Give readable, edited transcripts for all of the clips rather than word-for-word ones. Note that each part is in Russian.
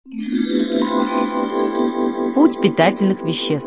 Путь питательных веществ.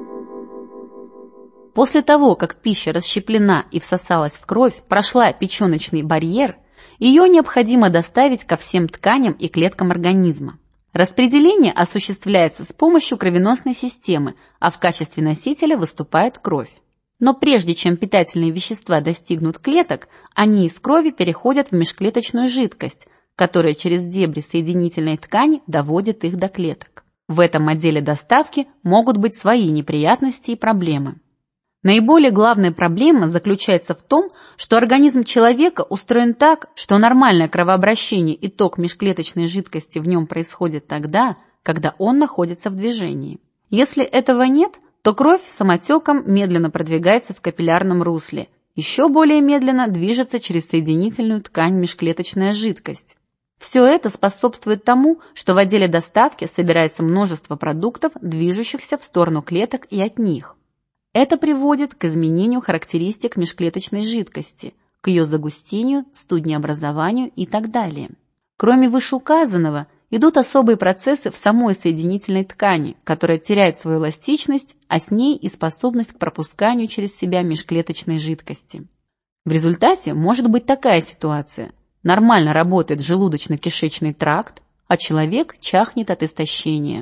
После того, как пища расщеплена и всосалась в кровь, прошла печеночный барьер, ее необходимо доставить ко всем тканям и клеткам организма. Распределение осуществляется с помощью кровеносной системы, а в качестве носителя выступает кровь. Но прежде чем питательные вещества достигнут клеток, они из крови переходят в межклеточную жидкость, которая через дебри соединительной ткани доводит их до клеток. В этом отделе доставки могут быть свои неприятности и проблемы. Наиболее главная проблема заключается в том, что организм человека устроен так, что нормальное кровообращение и ток межклеточной жидкости в нем происходит тогда, когда он находится в движении. Если этого нет, то кровь самотеком медленно продвигается в капиллярном русле, еще более медленно движется через соединительную ткань межклеточная жидкость. Все это способствует тому, что в отделе доставки собирается множество продуктов, движущихся в сторону клеток и от них. Это приводит к изменению характеристик межклеточной жидкости, к ее загустению, студнеобразованию и так далее. Кроме вышеуказанного, идут особые процессы в самой соединительной ткани, которая теряет свою эластичность, а с ней и способность к пропусканию через себя межклеточной жидкости. В результате может быть такая ситуация. Нормально работает желудочно-кишечный тракт, а человек чахнет от истощения.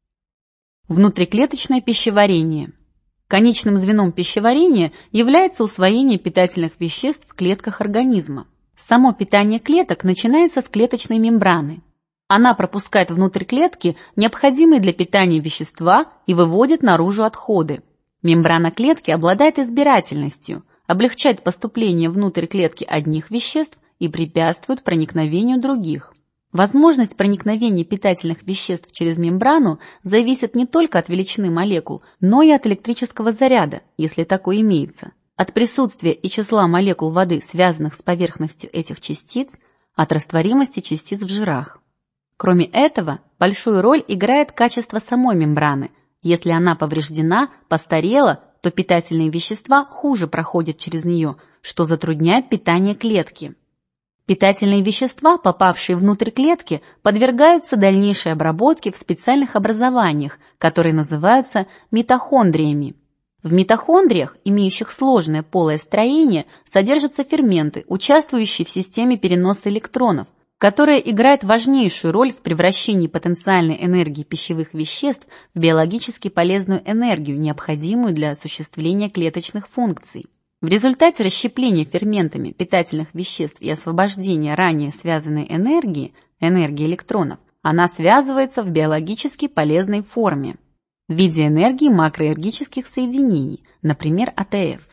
Внутриклеточное пищеварение. Конечным звеном пищеварения является усвоение питательных веществ в клетках организма. Само питание клеток начинается с клеточной мембраны. Она пропускает внутрь клетки необходимые для питания вещества и выводит наружу отходы. Мембрана клетки обладает избирательностью, облегчает поступление внутрь клетки одних веществ и препятствует проникновению других. Возможность проникновения питательных веществ через мембрану зависит не только от величины молекул, но и от электрического заряда, если такой имеется, от присутствия и числа молекул воды, связанных с поверхностью этих частиц, от растворимости частиц в жирах. Кроме этого, большую роль играет качество самой мембраны. Если она повреждена, постарела, то питательные вещества хуже проходят через нее, что затрудняет питание клетки. Питательные вещества, попавшие внутрь клетки, подвергаются дальнейшей обработке в специальных образованиях, которые называются митохондриями. В митохондриях, имеющих сложное полое строение, содержатся ферменты, участвующие в системе переноса электронов, которая играет важнейшую роль в превращении потенциальной энергии пищевых веществ в биологически полезную энергию, необходимую для осуществления клеточных функций. В результате расщепления ферментами питательных веществ и освобождения ранее связанной энергии электронов, она связывается в биологически полезной форме в виде энергии макроэнергических соединений, например, АТФ.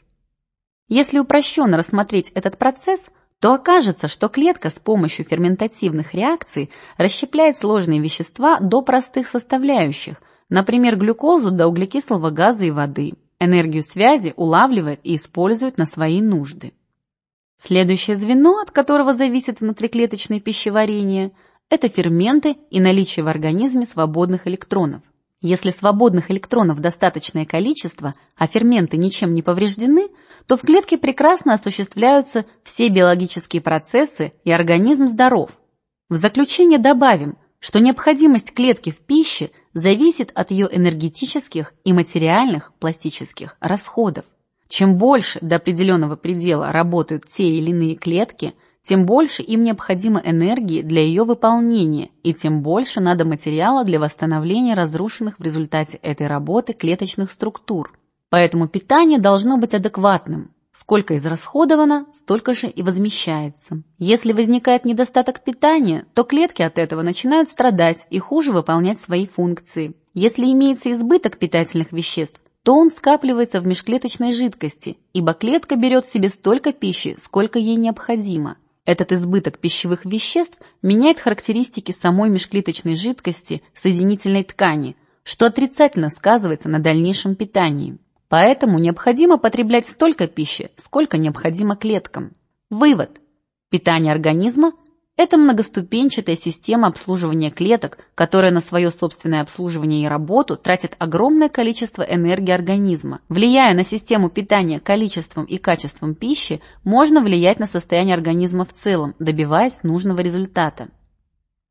Если упрощенно рассмотреть этот процесс, то окажется, что клетка с помощью ферментативных реакций расщепляет сложные вещества до простых составляющих, например, глюкозу до углекислого газа и воды. Энергию связи улавливает и использует на свои нужды. Следующее звено, от которого зависит внутриклеточное пищеварение, это ферменты и наличие в организме свободных электронов. Если свободных электронов достаточное количество, а ферменты ничем не повреждены, то в клетке прекрасно осуществляются все биологические процессы и организм здоров. В заключение добавим, что необходимость клетки в пище зависит от ее энергетических и материальных, пластических расходов. Чем больше до определенного предела работают те или иные клетки, тем больше им необходимо энергии для ее выполнения, и тем больше надо материала для восстановления разрушенных в результате этой работы клеточных структур. Поэтому питание должно быть адекватным. Сколько израсходовано, столько же и возмещается. Если возникает недостаток питания, то клетки от этого начинают страдать и хуже выполнять свои функции. Если имеется избыток питательных веществ, то он скапливается в межклеточной жидкости, ибо клетка берет себе столько пищи, сколько ей необходимо. Этот избыток пищевых веществ меняет характеристики самой межклеточной жидкости соединительной ткани, что отрицательно сказывается на дальнейшем питании. Поэтому необходимо потреблять столько пищи, сколько необходимо клеткам. Вывод. Питание организма – это многоступенчатая система обслуживания клеток, которая на свое собственное обслуживание и работу тратит огромное количество энергии организма. Влияя на систему питания количеством и качеством пищи, можно влиять на состояние организма в целом, добиваясь нужного результата.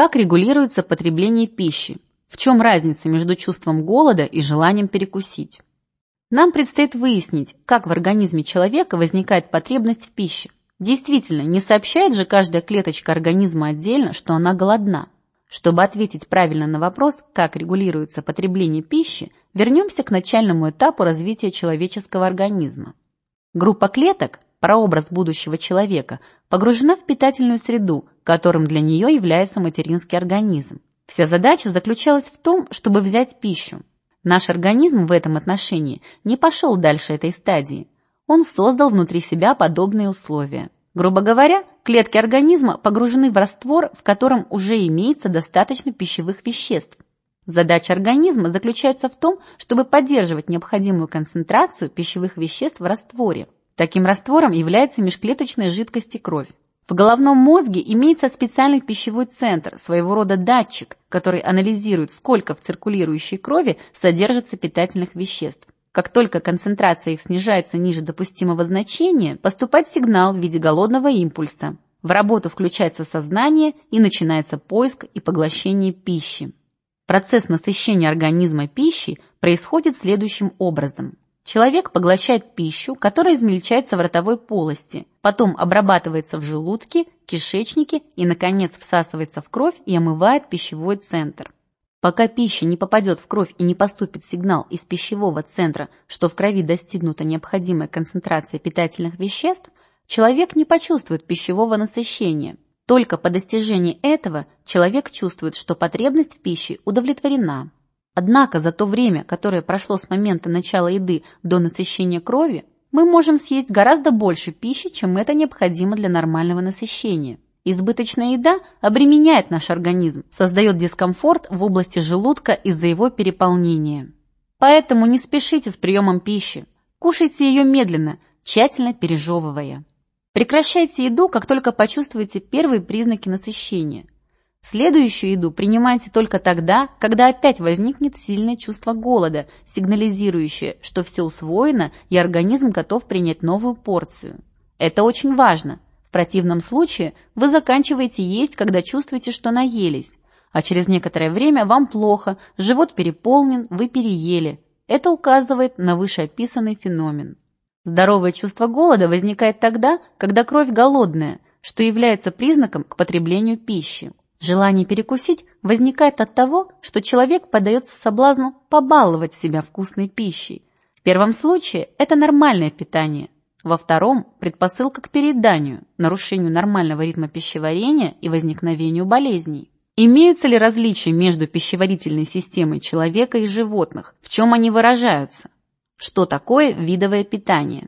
Как регулируется потребление пищи? В чем разница между чувством голода и желанием перекусить? Нам предстоит выяснить, как в организме человека возникает потребность в пище. Действительно, не сообщает же каждая клеточка организма отдельно, что она голодна. Чтобы ответить правильно на вопрос, как регулируется потребление пищи, вернемся к начальному этапу развития человеческого организма. Группа клеток, прообраз будущего человека, погружена в питательную среду, которым для нее является материнский организм. Вся задача заключалась в том, чтобы взять пищу. Наш организм в этом отношении не пошел дальше этой стадии. Он создал внутри себя подобные условия. Грубо говоря, клетки организма погружены в раствор, в котором уже имеется достаточно пищевых веществ. Задача организма заключается в том, чтобы поддерживать необходимую концентрацию пищевых веществ в растворе. Таким раствором является межклеточная жидкость и кровь. В головном мозге имеется специальный пищевой центр, своего рода датчик, который анализирует, сколько в циркулирующей крови содержится питательных веществ. Как только концентрация их снижается ниже допустимого значения, поступает сигнал в виде голодного импульса. В работу включается сознание и начинается поиск и поглощение пищи. Процесс насыщения организма пищей происходит следующим образом. Человек поглощает пищу, которая измельчается в ротовой полости, потом обрабатывается в желудке, кишечнике и, наконец, всасывается в кровь и омывает пищевой центр. Пока пища не попадет в кровь и не поступит сигнал из пищевого центра, что в крови достигнута необходимая концентрация питательных веществ, человек не почувствует пищевого насыщения. Только по достижении этого человек чувствует, что потребность в пище удовлетворена. Однако за то время, которое прошло с момента начала еды до насыщения крови, мы можем съесть гораздо больше пищи, чем это необходимо для нормального насыщения. Избыточная еда обременяет наш организм, создает дискомфорт в области желудка из-за его переполнения. Поэтому не спешите с приемом пищи, кушайте ее медленно, тщательно пережевывая. Прекращайте еду, как только почувствуете первые признаки насыщения. Следующую еду принимайте только тогда, когда опять возникнет сильное чувство голода, сигнализирующее, что все усвоено и организм готов принять новую порцию. Это очень важно. В противном случае вы заканчиваете есть, когда чувствуете, что наелись, а через некоторое время вам плохо, живот переполнен, вы переели. Это указывает на вышеописанный феномен. Здоровое чувство голода возникает тогда, когда кровь голодная, что является признаком к потреблению пищи. Желание перекусить возникает от того, что человек поддается соблазну побаловать себя вкусной пищей. В первом случае это нормальное питание. Во втором – предпосылка к перееданию, нарушению нормального ритма пищеварения и возникновению болезней. Имеются ли различия между пищеварительной системой человека и животных? В чем они выражаются? Что такое видовое питание?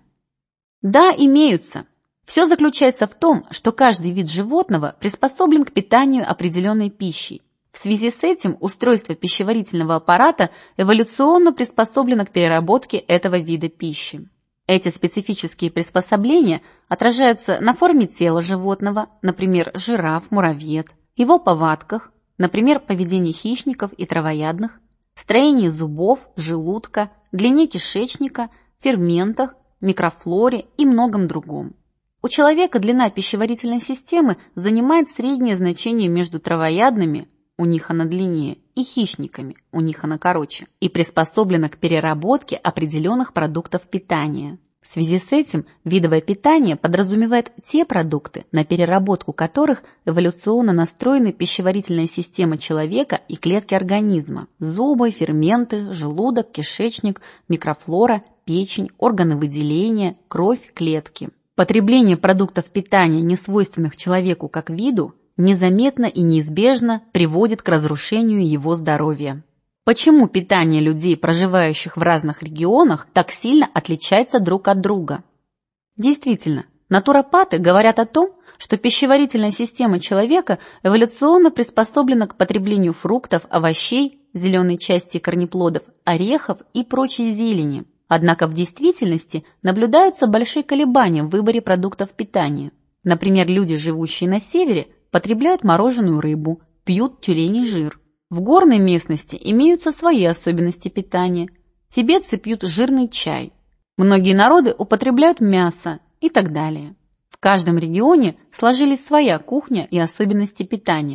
Да, имеются. Все заключается в том, что каждый вид животного приспособлен к питанию определенной пищей. В связи с этим устройство пищеварительного аппарата эволюционно приспособлено к переработке этого вида пищи. Эти специфические приспособления отражаются на форме тела животного, например, жираф, муравьед, его повадках, например, поведении хищников и травоядных, строении зубов, желудка, длине кишечника, ферментах, микрофлоре и многом другом. У человека длина пищеварительной системы занимает среднее значение между травоядными, у них она длиннее, и хищниками, у них она короче, и приспособлена к переработке определенных продуктов питания. В связи с этим видовое питание подразумевает те продукты, на переработку которых эволюционно настроены пищеварительная система человека и клетки организма: зубы, ферменты, желудок, кишечник, микрофлора, печень, органы выделения, кровь, клетки. Потребление продуктов питания, несвойственных человеку как виду, незаметно и неизбежно приводит к разрушению его здоровья. Почему питание людей, проживающих в разных регионах, так сильно отличается друг от друга? Действительно, натуропаты говорят о том, что пищеварительная система человека эволюционно приспособлена к потреблению фруктов, овощей, зеленой части корнеплодов, орехов и прочей зелени. Однако в действительности наблюдаются большие колебания в выборе продуктов питания. Например, люди, живущие на севере, потребляют мороженую рыбу, пьют тюленей жир. В горной местности имеются свои особенности питания. Тибетцы пьют жирный чай. Многие народы употребляют мясо и так далее. В каждом регионе сложились своя кухня и особенности питания.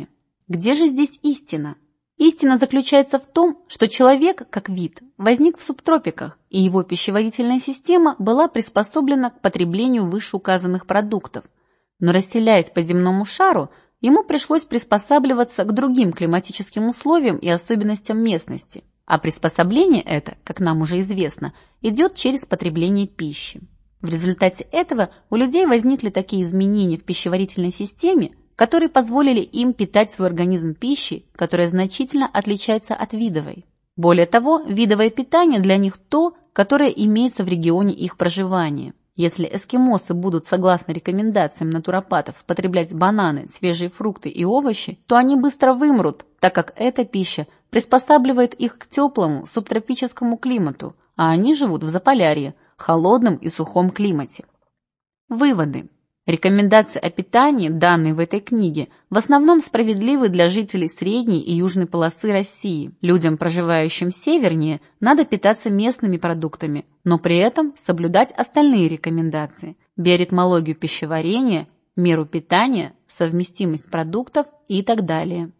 Где же здесь истина? Истина заключается в том, что человек, как вид, возник в субтропиках, и его пищеварительная система была приспособлена к потреблению вышеуказанных продуктов. Но расселяясь по земному шару, ему пришлось приспосабливаться к другим климатическим условиям и особенностям местности. А приспособление это, как нам уже известно, идет через потребление пищи. В результате этого у людей возникли такие изменения в пищеварительной системе, которые позволили им питать свой организм пищей, которая значительно отличается от видовой. Более того, видовое питание для них то, которое имеется в регионе их проживания. Если эскимосы будут, согласно рекомендациям натуропатов, потреблять бананы, свежие фрукты и овощи, то они быстро вымрут, так как эта пища приспосабливает их к теплому субтропическому климату, а они живут в Заполярье, холодном и сухом климате. Выводы. Рекомендации о питании, данные в этой книге, в основном справедливы для жителей средней и южной полосы России. Людям, проживающим севернее, надо питаться местными продуктами, но при этом соблюдать остальные рекомендации: биоритмологию пищеварения, меру питания, совместимость продуктов и так далее.